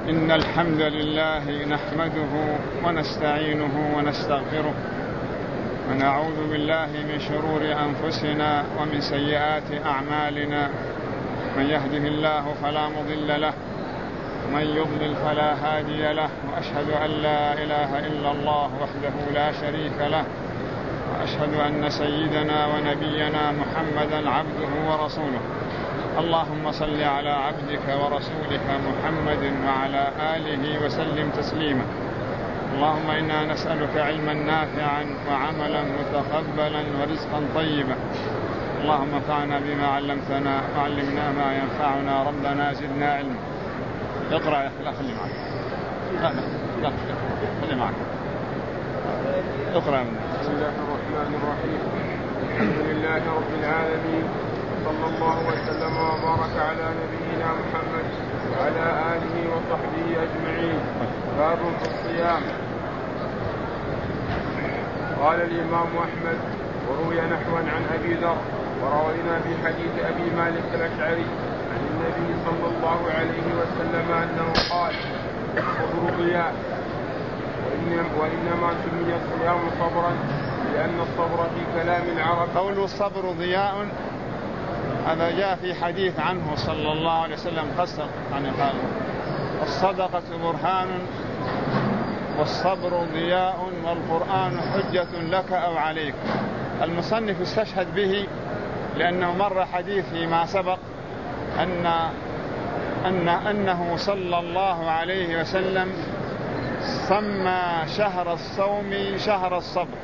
إن الحمد لله نحمده ونستعينه ونستغفره ونعوذ بالله من شرور أنفسنا ومن سيئات أعمالنا. من يهده الله فلا مضل له ومن يضلل فلا هادي له، وأشهد أن لا إله إلا الله وحده لا شريك له، وأشهد أن سيدنا ونبينا محمدا عبده ورسوله. اللهم صل على عبدك ورسولك محمد وعلى آله وسلم تسليما. اللهم إنا نسألك علما نافعا وعملا متقبلا ورزقا طيبا. اللهم انفعنا بما علمتنا وعلمنا ما ينفعنا. ربنا زدنا علما. اقرأ يا أخي. لا خلي معك. لا خلي معك. اقرأ منه. بسم الله الرحمن الرحيم. الحمد لله رب العالمين، صلى الله وسلم وبارك على نبينا محمد وعلى آله وصحبه أجمعين. باب في الصيام. قال الإمام أحمد: وروي نحوا عن أبي ذر، وروينا في حديث أبي مالك الأشعري عن النبي صلى الله عليه وسلم أنه قال: الصبر ضياء، وإنما سمي الصيام صبرا لأن الصبر في كلام العرب. قول الصبر ضياء هذا جاء في حديث عنه صلى الله عليه وسلم قصر، يعني قال: الصدقة برهان والصبر ضياء والقرآن حجة لك أو عليك. المصنف استشهد به لأنه مر حديث فيما سبق أنه صلى الله عليه وسلم سمى شهر الصوم شهر الصبر،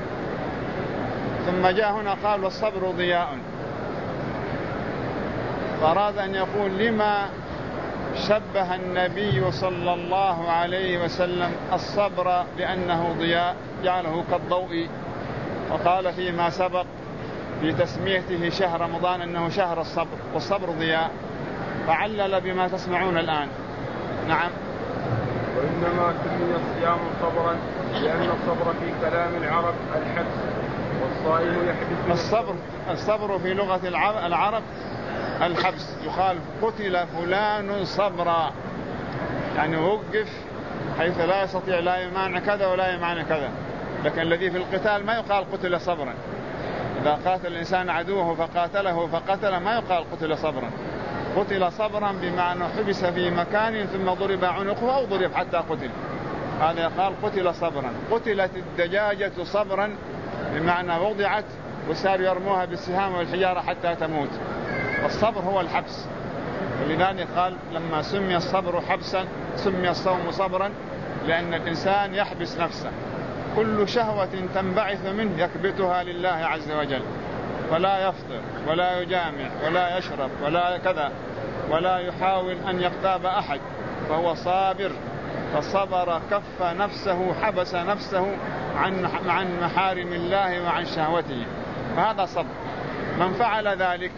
ثم جاء هنا قال: والصبر ضياء. فأراد أن يقول لما شبه النبي صلى الله عليه وسلم الصبر بأنه ضياء، جعله كالضوء، وقال فيما سبق في تسميته شهر رمضان أنه شهر الصبر والصبر ضياء، فعلل بما تسمعون الآن. نعم. وإنما سمي الصيام صبرا لأن الصبر في كلام العرب الحبس، والصائم يحبس. الصبر في لغة العرب الحبس. يقال: قتل فلان صبرا، يعني وقف حيث لا يستطيع، لا يمانع كذا ولا يمانع كذا. لكن الذي في القتال ما يقال قتل صبرا. إذا قاتل الإنسان عدوه فقاتله فقتل ما يقال قتل صبرا. قتل صبرا بمعنى حبس في مكان ثم ضرب عنقه أو ضرب حتى قتل، هذا يقال قتل صبرا. قتلت الدجاجة صبرا بمعنى وضعت وسار يرموها بالسهام والحجارة حتى تموت. الصبر هو الحبس، ولذلك قال: لما سمي الصبر حبسا سمي الصوم صبرا، لأن الإنسان يحبس نفسه، كل شهوة تنبعث منه يكبتها لله عز وجل، ولا يفطر ولا يجامع ولا يشرب ولا كذا، ولا يحاول أن يغتاب أحد، فهو صابر. فصبر كف نفسه، حبس نفسه عن محارم الله وعن شهوته، فهذا صبر. من فعل ذلك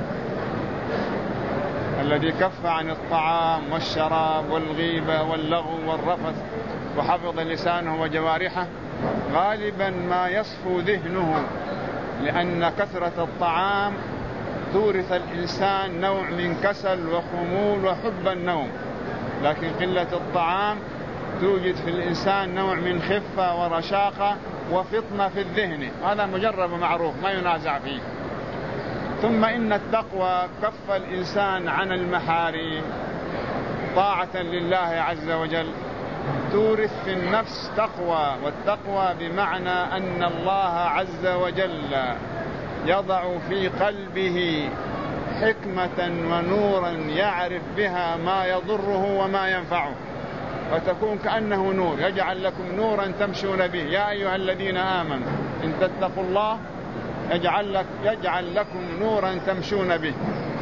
الذي كف عن الطعام والشراب والغيبة واللغو والرفث وحفظ لسانه وجوارحه، غالبا ما يصفو ذهنه، لأن كثرة الطعام تورث الإنسان نوع من كسل وخمول وحب النوم، لكن قلة الطعام توجد في الإنسان نوع من خفة ورشاقة وفطنة في الذهن. هذا مجرب معروف ما ينازع فيه. ثم إن التقوى كف الإنسان عن المحارم طاعة لله عز وجل، تورث في النفس تقوى، والتقوى بمعنى أن الله عز وجل يضع في قلبه حكمة ونورا يعرف بها ما يضره وما ينفعه، فتكون كأنه نور. يجعل لكم نورا تمشون به. يا أيها الذين آمنوا إن تتقوا الله يجعل لكم نورا تمشون به،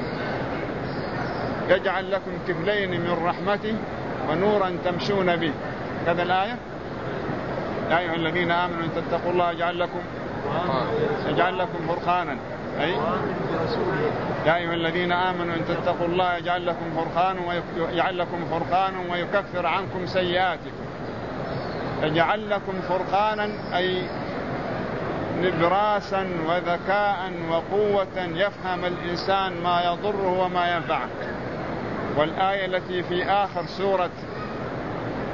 يجعل لكم كفلين من رحمته ونورا تمشون به. كذا الآية: يا أيها الذين آمنوا إن تتقوا الله يجعل لكم فرقانا. أي يا أيها الذين آمنوا إن تتقوا الله يجعل لكم فرقانا ويكفر عنكم سيئاتكم. يجعل لكم فرقانا أي نبراسا وذكاء وقوة يفهم الإنسان ما يضره وما ينفعه. والآية التي في آخر سورة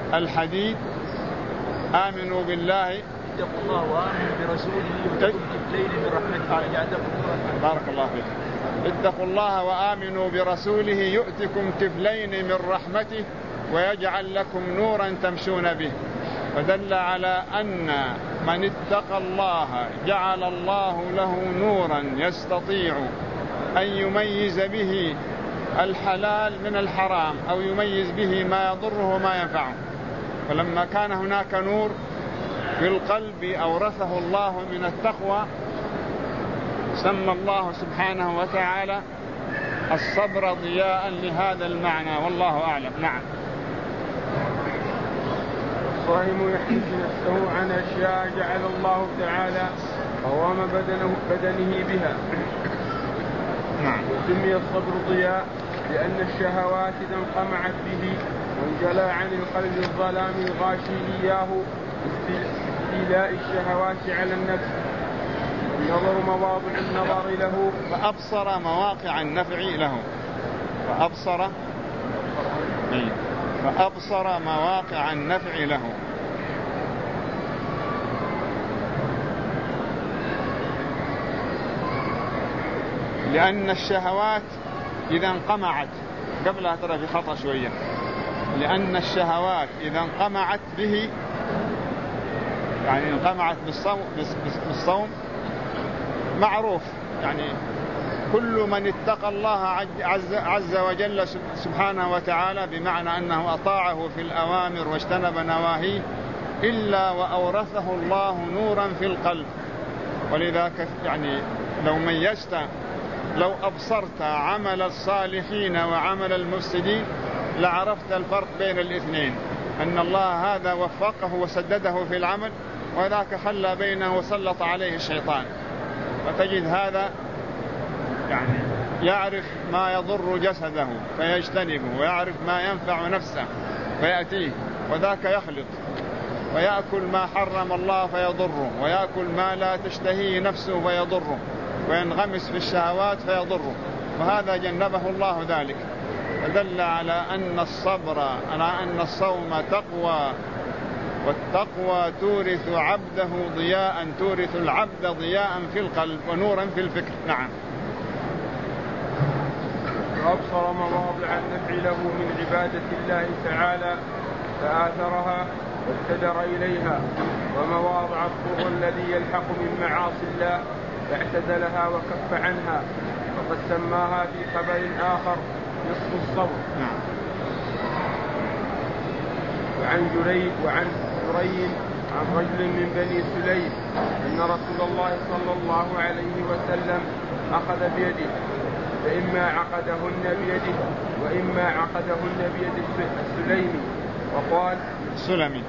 الحديد آمنوا بالله اتقوا الله وآمنوا برسوله يؤتكم كفلين من رحمته ويجعل لكم نورا. بارك الله فيك. اتقوا الله وآمنوا برسوله يؤتكم كفلين من رحمته ويجعل لكم نورا تمشون به. فدل على أن من اتقى الله جعل الله له نورا يستطيع أن يميز به الحلال من الحرام أو يميز به ما يضره وما ينفعه. فلما كان هناك نور في القلب أورثه الله من التقوى، سمى الله سبحانه وتعالى الصبر ضياء لهذا المعنى، والله أعلم. نعم. الصائم يحبس نفسه عن أشياء جعل الله تعالى قوام بدنه بها. نعم. وسمي الصبر ضياء لأن الشهوات إذا انقمعت به وانجلى عن القلب الظلام الغاشي إياه استيلاء الشهوات على النفس، النظر مواضع النظر له، فأبصر مواقع النفع له، فأبصر مواقع النفع له. لأن الشهوات إذا انقمعت، قبلها ترى في خطأ شوية، لأن الشهوات إذا انقمعت به، يعني انقمعت بالصوم معروف، يعني كل من اتقى الله عز وجل سبحانه وتعالى، بمعنى أنه أطاعه في الأوامر واجتنب نواهيه، إلا وأورثه الله نورا في القلب. ولذلك يعني لو أبصرت عمل الصالحين وعمل المفسدين لعرفت الفرق بين الاثنين، أن الله هذا وفقه وسدده في العمل، وذاك خلى بينه وسلط عليه الشيطان. فتجد هذا يعني يعرف ما يضر جسده فيجتنبه، ويعرف ما ينفع نفسه فيأتيه، وذاك يخلط ويأكل ما حرم الله فيضره، ويأكل ما لا تشتهيه نفسه فيضره، وينغمس في الشهوات فيضره، وهذا جنبه الله ذلك. فدل على أن الصوم تقوى، والتقوى تورث العبد ضياء في القلب ونورا في الفكر. نعم. وأبصر مواضع النفع له من عبادة الله تعالى فآثرها وابتدر إليها، ومواضع الضر الذي يلحق من معاصي الله فاعتزلها وكف عنها، وقد سماها في خبر آخر نصف الصبر. وعن جريج عن رجل من بني سليم أن رسول الله صلى الله عليه وسلم أخذ بيده، فإما عقدهن بيده وإما عقدهن بيد السليمي، وقال سلمي.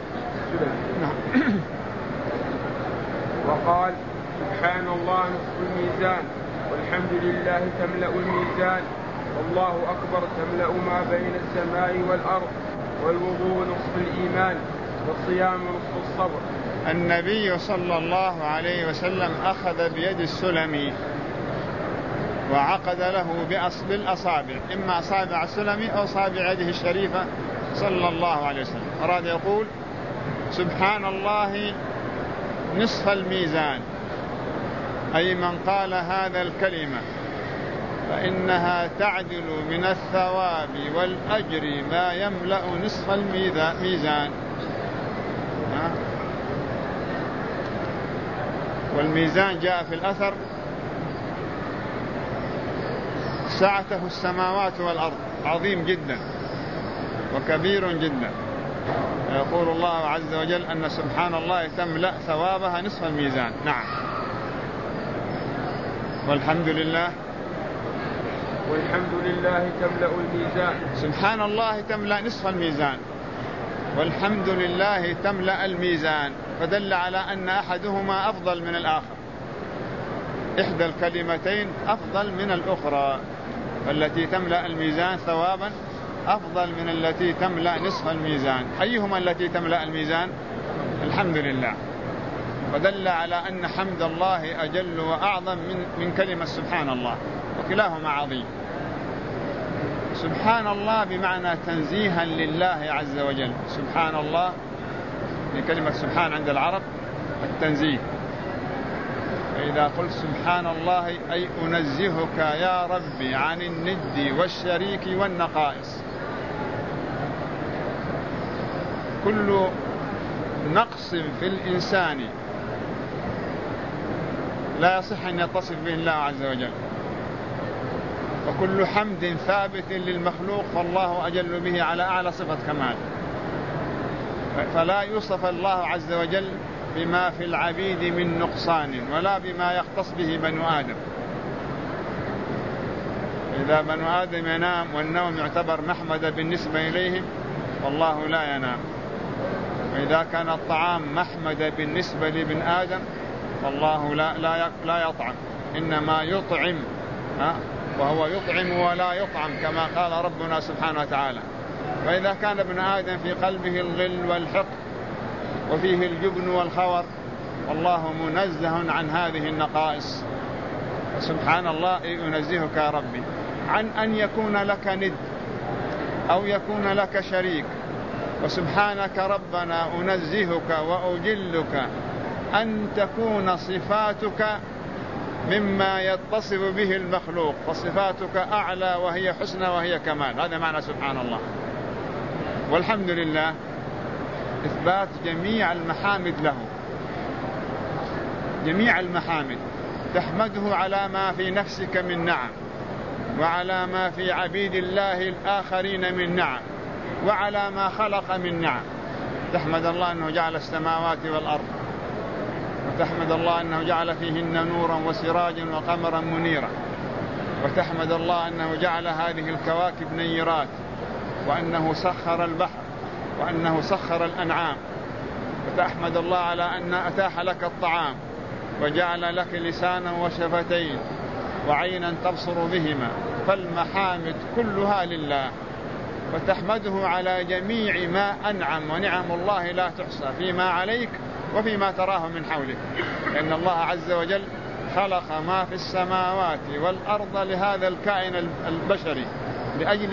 وقال سبحان الله نصف الميزان، والحمد لله تملأ الميزان، والله أكبر تملأ ما بين السماء والأرض، والوضوء نصف الإيمان، والصيام نصف الصبر. النبي صلى الله عليه وسلم أخذ بيد السلمي وعقد له بالأصابع، إما أصابع السلمي أو أصابع يده الشريفة صلى الله عليه وسلم. أراد يقول سبحان الله نصف الميزان، أي من قال هذا الكلمة فإنها تعدل من الثواب والأجر ما يملأ نصف الميزان. والميزان جاء في الأثر سعته السماوات والأرض، عظيم جدا وكبير جدا. يقول الله عز وجل أن سبحان الله تملأ ثوابها نصف الميزان. نعم. والحمد لله تملأ الميزان. سبحان الله تملأ نصف الميزان، والحمد لله تملأ الميزان، فدل على أن أحدهما أفضل من الآخر، إحدى الكلمتين أفضل من الأخرى، والتي تملأ الميزان ثوابا أفضل من التي تملأ نصف الميزان. أيهما التي تملأ الميزان؟ الحمد لله. ودل على أن حمد الله أجل وأعظم من كلمة سبحان الله، وكلاهما عظيم. سبحان الله بمعنى تنزيها لله عز وجل. سبحان الله لكلمة سبحان عند العرب التنزيه. فإذا قلت سبحان الله أي أنزهك يا ربي عن الند والشريك والنقائص. كل نقص في الإنسان لا يصح أن يتصف به الله عز وجل، وكل حمد ثابت للمخلوق فالله أجل به على أعلى صفة كمال. فلا يوصف الله عز وجل بما في العبيد من نقصان ولا بما يختص به بنو آدم. إذا بنو آدم ينام والنوم يعتبر محمد بالنسبة إليهم والله لا ينام، وإذا كان الطعام محمد بالنسبة لابن آدم فالله لا يطعم، إنما يطعم، وهو يطعم ولا يطعم كما قال ربنا سبحانه وتعالى. فإذا كان ابن آدم في قلبه الغل والحقد وفيه الجبن والخور والله منزه عن هذه النقائص. سبحان الله ينزهك يا ربي عن أن يكون لك ند أو يكون لك شريك. وسبحانك ربنا أنزهك وأجلك أن تكون صفاتك مما يتصف به المخلوق، فصفاتك أعلى وهي حسنى وهي كمال. هذا معنى سبحان الله. والحمد لله إثبات جميع المحامد له، جميع المحامد تحمده على ما في نفسك من نعم، وعلى ما في عبيد الله الآخرين من نعم، وعلى ما خلق من نعم. تحمد الله أنه جعل السماوات والأرض، وتحمد الله أنه جعل فيهن نورا وسراجا وقمرا منيرا، وتحمد الله أنه جعل هذه الكواكب نيرات، وأنه سخر البحر، وأنه سخر الأنعام. وتحمد الله على أن أتاح لك الطعام وجعل لك لسانا وشفتين وعينا تبصر بهما. فالمحامد كلها لله. وتحمده على جميع ما أنعم، ونعم الله لا تحصى فيما عليك وفيما تراه من حولك، لأن الله عز وجل خلق ما في السماوات والأرض لهذا الكائن البشري لأجل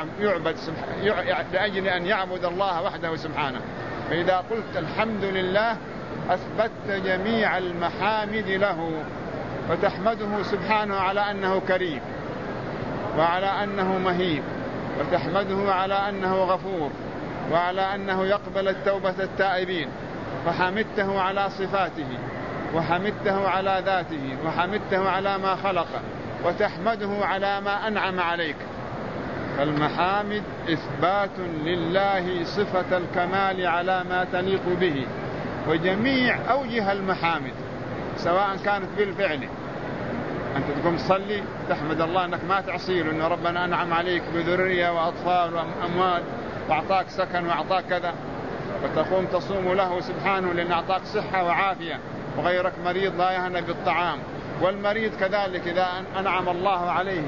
أن يعبد الله وحده سبحانه. فإذا قلت الحمد لله أثبتت جميع المحامد له، وتحمده سبحانه على أنه كريم وعلى أنه مهيب، وتحمده على أنه غفور وعلى أنه يقبل التوبة التائبين. فحمدته على صفاته، وحمدته على ذاته، وحمدته على ما خلق، وتحمده على ما أنعم عليك. فالمحامد إثبات لله صفة الكمال على ما تليق به. وجميع أوجه المحامد سواء كانت بالفعل، أنت تقوم تصلي تحمد الله أنك ما تعصيه، لأن ربنا أنعم عليك بذرية وأطفال وأموال وأعطاك سكن وأعطاك كذا، وتقوم تصوم له سبحانه لأن أعطاك صحة وعافية، وغيرك مريض لا يهنى بالطعام، والمريض كذلك إذا أنعم الله عليه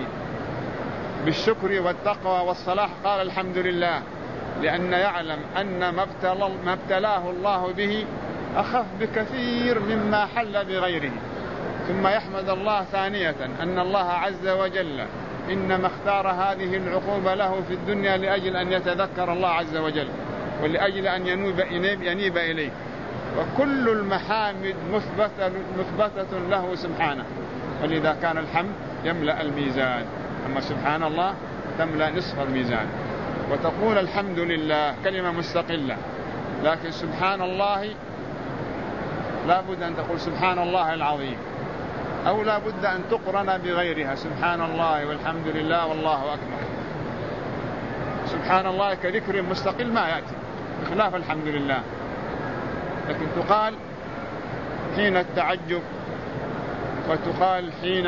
بالشكر والتقوى والصلاح قال الحمد لله، لأن يعلم أن ما ابتلاه الله به أخف بكثير مما حل بغيره. ثم يحمد الله ثانية أن الله عز وجل إنما اختار هذه العقوبة له في الدنيا لأجل أن يتذكر الله عز وجل، ولأجل أن ينيب إليه. وكل المحامد مثبتة له سبحانه، ولذا كان الحمد يملأ الميزان، أما سبحان الله تملأ نصف الميزان. وتقول الحمد لله كلمة مستقلة، لكن سبحان الله لا بد أن تقول سبحان الله العظيم، أو لا بد أن تقرن بغيرها، سبحان الله والحمد لله والله أكبر. سبحان الله كذكر مستقل ما يأتي بخلاف الحمد لله، لكن تقال حين التعجب، وتقال حين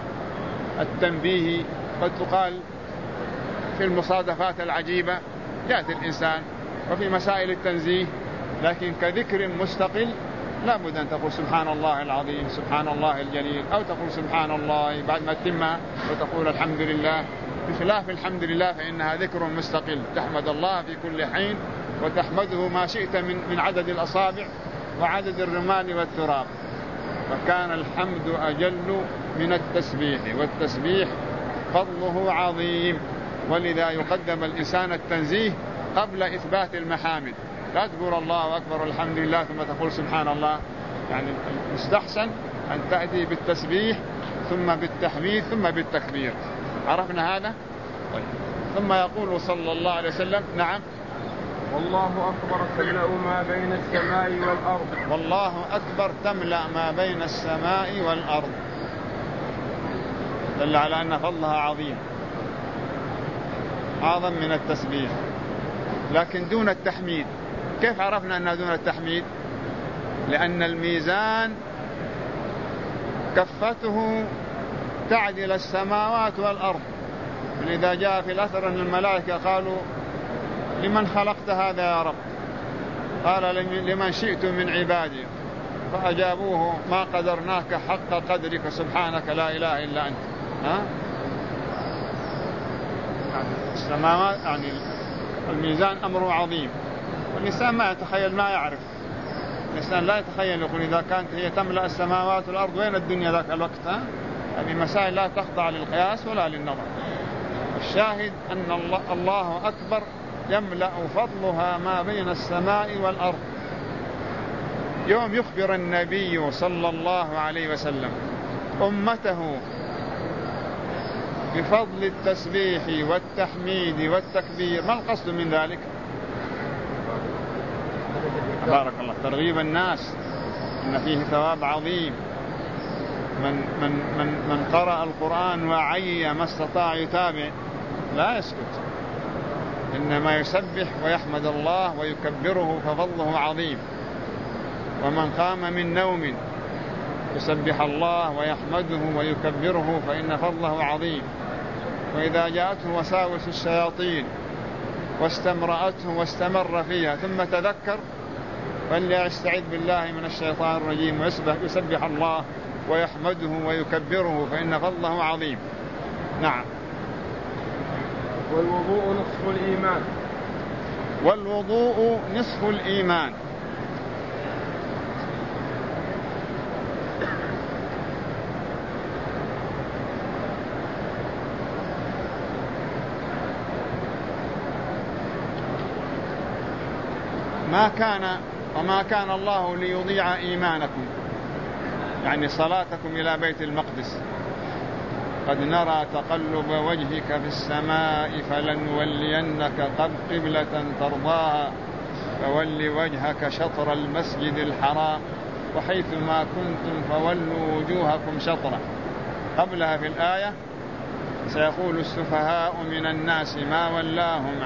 التنبيه، قد تقال في المصادفات العجيبة يأتي الإنسان، وفي مسائل التنزيه. لكن كذكر مستقل لا بد أن تقول سبحان الله العظيم، سبحان الله الجليل، أو تقول سبحان الله بعد ما تتمها وتقول الحمد لله. بخلاف الحمد لله فإنها ذكر مستقل، تحمد الله في كل حين، وتحمده ما شئت من عدد الأصابع وعدد الرمال والتراب. فكان الحمد أجل من التسبيح، والتسبيح فضله عظيم. ولذا يقدم الإنسان التنزيه قبل إثبات المحامد. لا تقول الله أكبر الحمد لله ثم تقول سبحان الله، يعني مستحسن أن تأتي بالتسبيح ثم بالتحميد ثم بالتكبير. عرفنا هذا؟ طيب. ثم يقول صلى الله عليه وسلم: نعم. والله أكبر تملأ ما بين السماء والأرض. والله أكبر تملأ ما بين السماء والأرض، دل على أن فضلها عظيم، أعظم من التسبيح، لكن دون التحميد. كيف عرفنا أنها دون التحميد؟ لأن الميزان كفته تعدل السماوات والأرض. إذا جاء في الأثر أن الملائكة قالوا: لمن خلقت هذا يا رب؟ قال: لمن شئت من عبادي. فأجابوه: ما قدرناك حق قدرك سبحانك لا إله إلا أنت. السماوات يعني الميزان أمره عظيم، والإنسان ما يتخيل، ما يعرف. الإنسان لا يتخيل، يقول إذا كانت هي تملأ السماوات والأرض وين الدنيا ذاك الوقت؟ هذه مسائل لا تخضع للقياس ولا للنظر. الشاهد أن الله أكبر يملأ فضلها ما بين السماء والأرض. يوم يخبر النبي صلى الله عليه وسلم أمته بفضل التسبيح والتحميد والتكبير، ما القصد من ذلك؟ بارك الله، ترغيب الناس إن فيه ثواب عظيم. من قرأ القرآن وعي ما استطاع يتابع لا يسكت، إنما يسبح ويحمد الله ويكبره ففضله عظيم. ومن قام من نوم يسبح الله ويحمده ويكبره فإن فضله عظيم. وإذا جاءته وساوس الشياطين واستمرأته واستمر فيها ثم تذكر فليستعذ بالله من الشيطان الرجيم ويسبح الله ويحمده ويكبره فإن فضله عظيم. نعم. والوضوء نصف الإيمان. والوضوء نصف الإيمان. وما كان الله ليضيع إيمانكم، يعني صلاتكم إلى بيت المقدس. قد نرى تقلب وجهك في السماء فلنولينك قبلة ترضاها فول وجهك شطر المسجد الحرام وحيث ما كنتم فولوا وجوهكم شطرة. قبلها في الآية: سيقول السفهاء من الناس ما ولاهم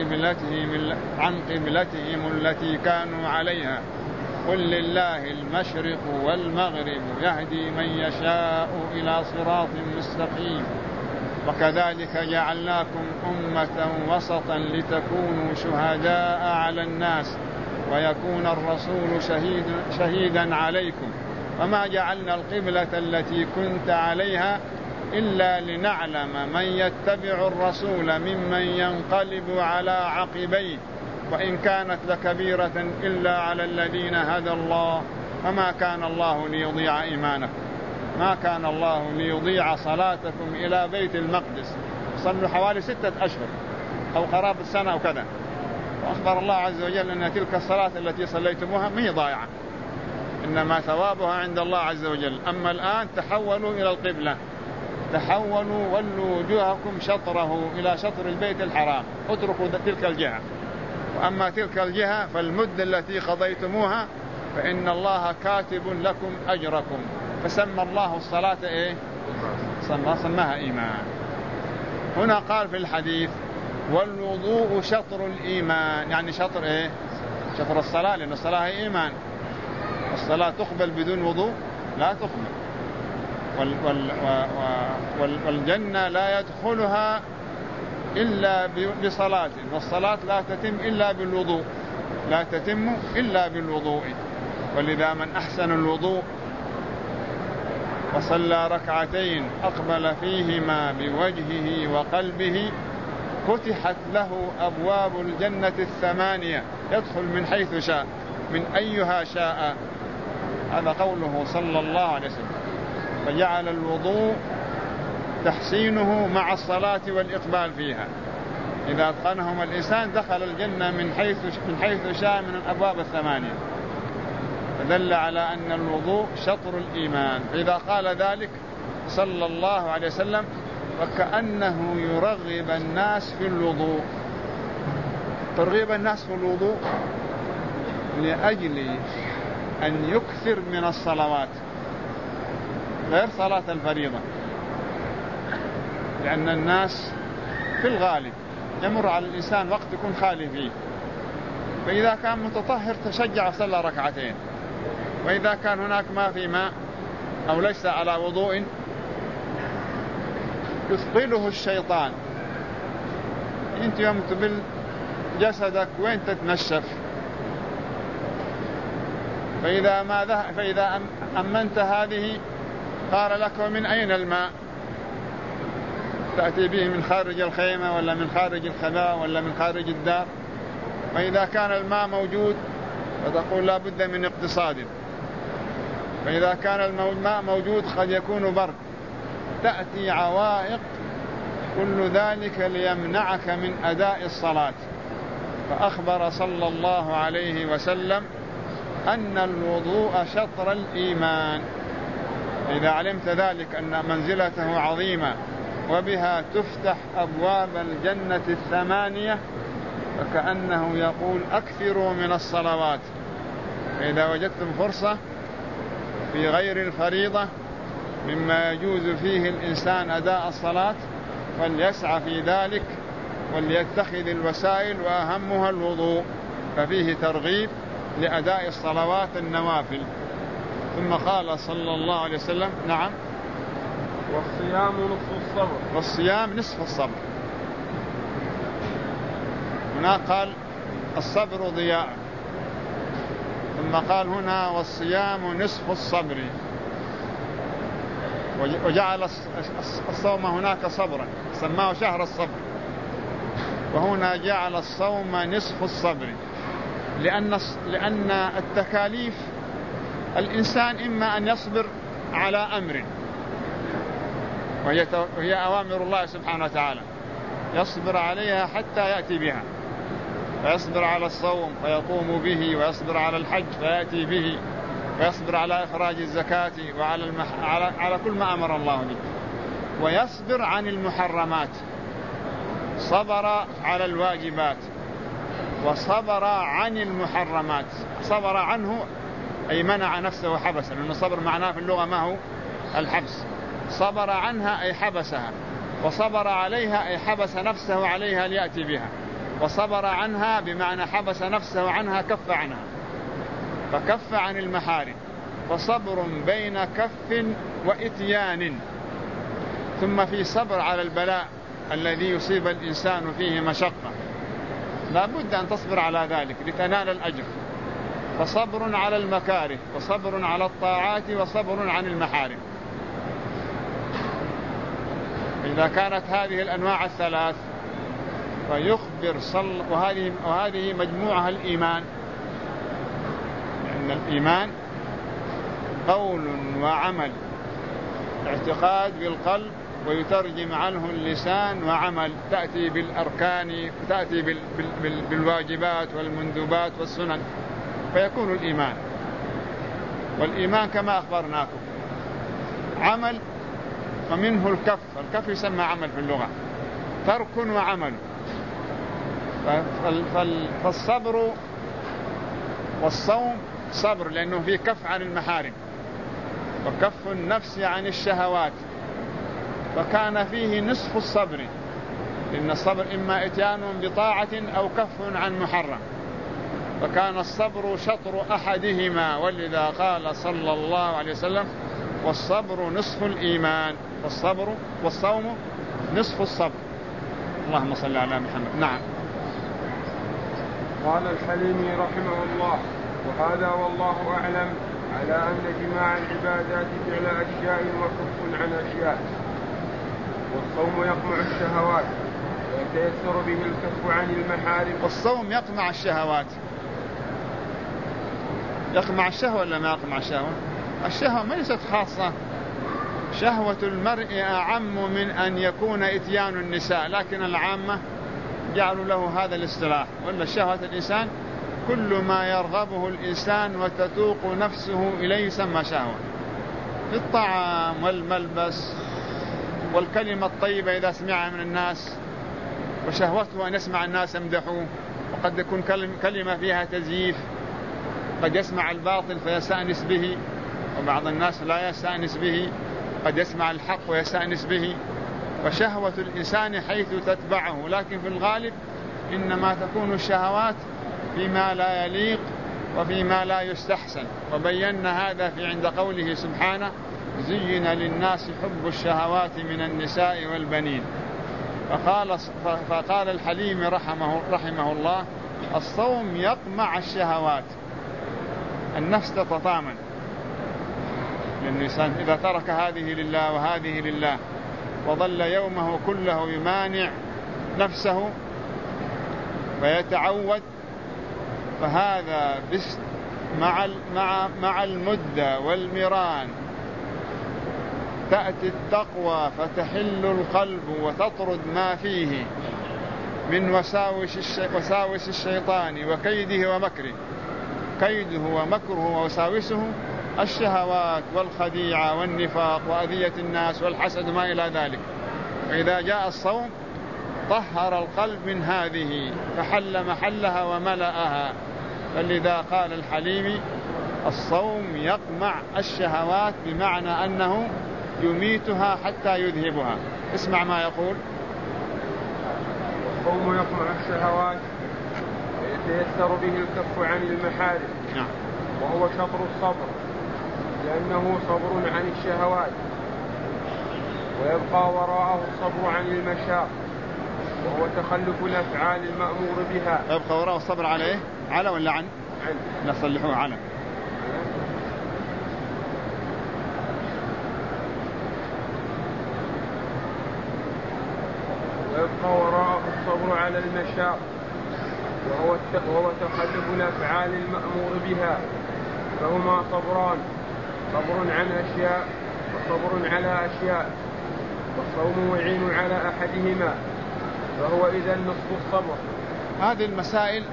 عن قبلتهم التي كانوا عليها قل لله المشرق والمغرب يهدي من يشاء إلى صراط مستقيم وكذلك جعلناكم أمة وسطا لتكونوا شهداء على الناس ويكون الرسول شهيدا عليكم وما جعلنا القبلة التي كنت عليها إلا لنعلم من يتبع الرسول ممن ينقلب على عقبيه وإن كانت لكبيرة إلا على الذين هدى الله وما كان الله ليضيع إيمانكم. ما كان الله ليضيع صلاتكم إلى بيت المقدس. صلوا حوالي 6 أشهر أو قرابة سنة أو كذا، وأخبر الله عز وجل أن تلك الصلاة التي صليتموها ما هي ضائعة، إنما ثوابها عند الله عز وجل. أما الآن تحولوا إلى القبلة، تحولوا ولوا وجوهكم شطره إلى شطر البيت الحرام، اتركوا تلك الجهة. وأما تلك الجهة فالمدة التي قضيتموها فإن الله كاتب لكم أجركم. فسمى الله الصلاة إيه؟ سماها إيمان. هنا قال في الحديث: والوضوء شطر الإيمان، يعني شطر إيه؟ شطر الصلاة، لأن الصلاة هي إيمان. الصلاة تقبل بدون وضوء؟ لا تقبل. والجنة لا يدخلها إلا بصلاة، والصلاة لا تتم إلا بالوضوء، لا تتم إلا بالوضوء. ولذا من أحسن الوضوء وصلى ركعتين أقبل فيهما بوجهه وقلبه فتحت له أبواب الجنة 8 يدخل من حيث شاء من أيها شاء. هذا قوله صلى الله عليه وسلم. فجعل الوضوء تحسينه مع الصلاة والإقبال فيها. إذا أتقنهم الإنسان دخل الجنة من حيث شاء من الأبواب 8. فدل على أن الوضوء شطر الإيمان. فإذا قال ذلك صلى الله عليه وسلم وكأنه يرغب الناس في الوضوء. ترغيب الناس في الوضوء لأجل أن يكثر من الصلوات غير صلاة الفريضة، لأن الناس في الغالب يمر على الإنسان وقت يكون خالي فيه، فإذا كان متطهر تشجع وصلى ركعتين، وإذا كان هناك ما في ماء أو ليس على وضوء يثقله الشيطان. أنت يوم تبل جسدك وين تتنشف؟ فإذا أمنت هذه قال لك ومن أين الماء؟ تأتي به من خارج الخيمة ولا من خارج الخباء ولا من خارج الدار. فإذا كان الماء موجود فتقول لا بد من اقتصاد، فإذا كان الماء موجود قد يكون برد، تأتي عوائق كل ذلك ليمنعك من أداء الصلاة. فأخبر صلى الله عليه وسلم أن الوضوء شطر الإيمان. إذا علمت ذلك أن منزلته عظيمة وبها تفتح أبواب الجنة 8، فكأنه يقول أكثروا من الصلوات. فإذا وجدتم فرصة في غير الفريضة مما يجوز فيه الإنسان أداء الصلاة فليسعى في ذلك وليتخذ الوسائل وأهمها الوضوء، ففيه ترغيب لأداء الصلوات النوافل. ثم قال صلى الله عليه وسلم نعم والصيام نصف الصبر. والصيام نصف الصبر. هنا قال الصبر ضياء، ثم قال هنا والصيام نصف الصبر، وجعل الصوم هناك صبرا سماه شهر الصبر، وهنا جعل الصوم نصف الصبر، لأن التكاليف الإنسان إما أن يصبر على أمر وهي أوامر الله سبحانه وتعالى، يصبر عليها حتى يأتي بها، فيصبر على الصوم فيقوم به، ويصبر على الحج فيأتي به، ويصبر على إخراج الزكاة وعلى على كل ما أمر الله به، ويصبر عن المحرمات، صبر على الواجبات وصبر عن المحرمات. صبر عنه أي منع نفسه وحبسه، لأنه صبر معناه في اللغة ما هو الحبس. صبر عنها أي حبسها، وصبر عليها أي حبس نفسه عليها ليأتي بها، وصبر عنها بمعنى حبس نفسه عنها كف عنها، فكف عن المحارم، فصبر بين كف وإتيان. ثم في صبر على البلاء الذي يصيب الإنسان فيه مشقة، لا بد أن تصبر على ذلك لتنال الأجر، فصبر على المكاره وصبر على الطاعات وصبر عن المحارم. إذا كانت هذه الأنواع الثلاث فيخبر وهذه مجموعها الإيمان، لأن الإيمان قول وعمل، اعتقاد بالقلب ويترجم عنه اللسان وعمل، تأتي بالأركان وتأتي بالواجبات والمندوبات والسنن، فيكون الإيمان. والإيمان كما أخبرناكم عمل ومنه الكف، الكف يسمى عمل في اللغة، ترك وعمل. فالصبر والصوم صبر لأنه فيه كف عن المحارم وكف النفس عن الشهوات، فكان فيه نصف الصبر، لأن الصبر إما إتيان بطاعة أو كف عن محرم، فكان الصبر شطر أحدهما. ولذا قال صلى الله عليه وسلم والصبر نصف الإيمان، والصبر والصوم نصف الصبر. اللهم صل على محمد. نعم. قال الحليمي رحمه الله: وهذا والله أعلم على أن جماع العبادات فعل أشياء وكف عن أشياء، والصوم يقمع الشهوات ويتيسر به الكف عن المحارم. والصوم يقمع الشهوات، يقمع الشهوة ولا ما يقمع الشهوة؟ الشهوة ما ليست خاصة، شهوة المرء أعم من أن يكون إتيان النساء، لكن العامة جعلوا له هذا الاصطلاح. ولا شهوة الإنسان كل ما يرغبه الإنسان وتتوق نفسه إليه يسمى شهوة، في الطعام والملبس والكلمة الطيبة إذا سمعها من الناس، وشهوته أن يسمع الناس يمدحوه، وقد يكون كلمة فيها تزييف، قد يسمع الباطل فيستأنس به، وبعض الناس لا يستأنس به، قد يسمع الحق ويستأنس به. وشهوة الإنسان حيث تتبعه، لكن في الغالب إنما تكون الشهوات فيما لا يليق وفيما لا يستحسن. وبينا هذا في عند قوله سبحانه: زين للناس حب الشهوات من النساء والبنين. فقال الحليم رحمه الله: الصوم يقمع الشهوات، النفس تتطامن. الإنسان إذا ترك هذه لله وهذه لله وظل يومه كله يمانع نفسه ويتعود، فهذا مع المدة والمران تأتي التقوى فتحل القلب وتطرد ما فيه من وساوس الشيطان وكيده ومكره. كيده ومكره ووساوسه الشهوات والخديعة والنفاق وأذية الناس والحسد ما إلى ذلك. فإذا جاء الصوم طهر القلب من هذه فحل محلها وملأها. فلذا قال الحليم: الصوم يقمع الشهوات، بمعنى أنه يميتها حتى يذهبها. اسمع ما يقول: الصوم يقمع الشهوات ويتيسر به الكف عن المحارم. نعم. وهو شطر الصبر، لأنه صبر عن الشهوات، ويبقى وراءه الصبر عن المشاق، وهو تخلف الأفعال المأمور بها. يبقى وراءه الصبر عليه، على ولا عن؟ نصلحوه على. ويبقى وراءه الصبر على المشاق، وهو تخلف الأفعال المأمور بها. فهما صبران: صبر عن أشياء وصبر على أشياء، والصوم يعين على أحدهما، فهو إذا نصف الصبر. هذه المسائل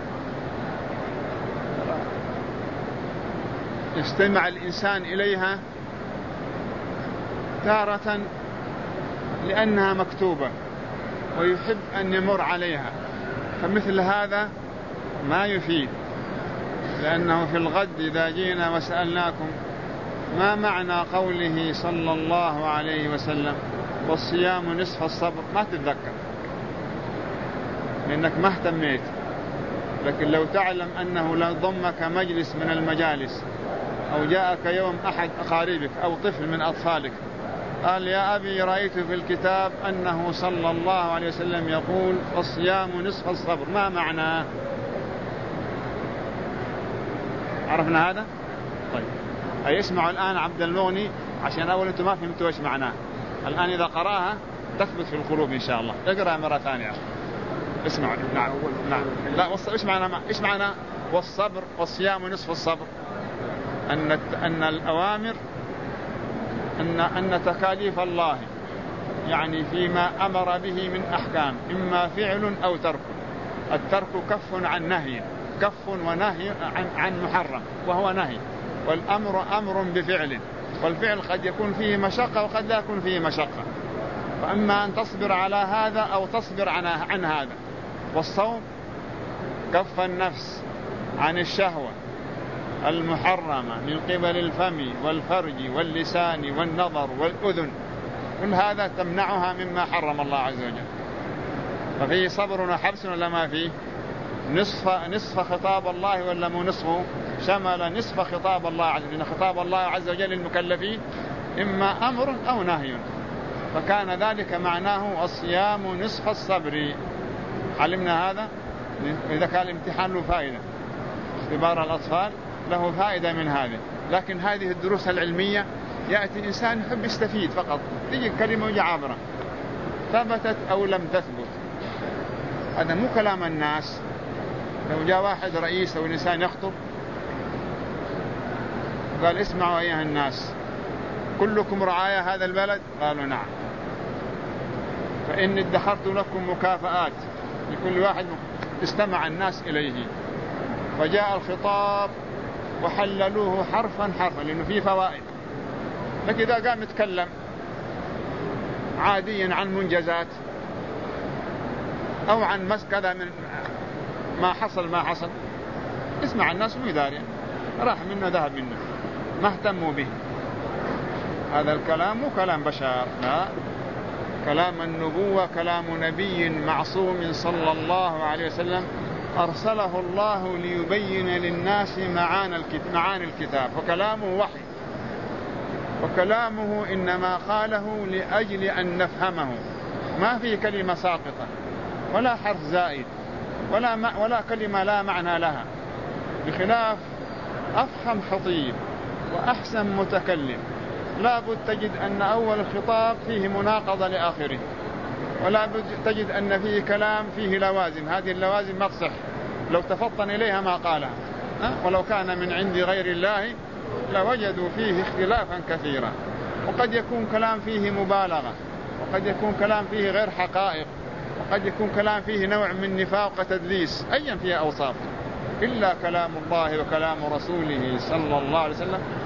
يستمع الإنسان إليها تارة لأنها مكتوبة ويحب أن يمر عليها، فمثل هذا ما يفيد، لأنه في الغد إذا جينا وسألناكم ما معنى قوله صلى الله عليه وسلم: والصيام نصف الصبر، ما تتذكر لأنك ما اهتميت. لكن لو تعلم أنه لو ضمك مجلس من المجالس أو جاءك يوم أحد أقاربك أو طفل من أطفالك قال: يا أبي رأيت في الكتاب أنه صلى الله عليه وسلم يقول الصيام نصف الصبر، ما معناه؟ عرفنا هذا؟ طيب، أي اسمعوا الآن عبد المغني، عشان أول أنتم ما فهمتوا إيش معناه. الآن إذا قرأها تثبت في القلوب إن شاء الله. اقرأ مرة ثانية. اسمعوا. نعم. لا، إيش معنى والصبر والصيام نصف الصبر؟ أن الأوامر أن تكاليف الله يعني فيما أمر به من أحكام إما فعل أو ترك. الترك كف عن نهي، كف ونهي عن محرم وهو نهي، والأمر أمر بفعل، والفعل قد يكون فيه مشقة وقد لا يكون فيه مشقة، فأما أن تصبر على هذا أو تصبر عن هذا. والصوم كف النفس عن الشهوة المحرمة من قبل الفم والفرج واللسان والنظر والأذن، كل هذا تمنعها مما حرم الله عز وجل. ففيه صبر وحبس ولا ما فيه؟ نصف خطاب الله ولا مو نصفه؟ شمل نصف خطاب الله عز وجل، خطاب الله عز وجل للمكلفين إما أمر أو نهي، فكان ذلك معناه الصيام نصف الصبر. علمنا هذا. إذا كان الامتحان له فائدة، اختبار الأطفال له فائدة من هذا، لكن هذه الدروس العلمية يأتي إنسان يحب يستفيد فقط، تيجي كلمة وجه عابرة ثبتت أو لم تثبت. هذا مو كلام الناس. لو جاء واحد رئيس أو إنسان يخطب قال: اسمعوا أيها الناس، كلكم رعايا هذا البلد؟ قالوا: نعم. فإني ادخرت لكم مكافآت لكل واحد استمع الناس إليه. فجاء الخطاب وحللوه حرفا حرفا لأنه فيه فوائد. لكن إذا قام يتكلم عاديا عن منجزات أو عن كذا من ما حصل اسمع الناس مو داري، راح منه ذهب منه، ما اهتموا به. هذا الكلام مو كلام بشر، لا، كلام النبوة، كلام نبي معصوم صلى الله عليه وسلم أرسله الله ليبين للناس معاني الكتاب. وكلامه وحي، وكلامه إنما قاله لأجل أن نفهمه، ما في كلمة ساقطة ولا حرف زائد ولا كلمة لا معنى لها، بخلاف أفهم خطيب وأحسن متكلم لا بد تجد أن أول الخطاب فيه مناقضة لآخره، ولا بد تجد أن فيه كلام فيه لوازم، هذه اللوازم ما تصح، لو تفطن إليها ما قالها، ولو كان من عند غير الله لوجدوا فيه اختلافا كثيرا. وقد يكون كلام فيه مبالغة، وقد يكون كلام فيه غير حقائق، وقد يكون كلام فيه نوع من نفاق وتدليس، أيا فيها أوصاف، إلا كلام الله وكلام رسوله صلى الله عليه وسلم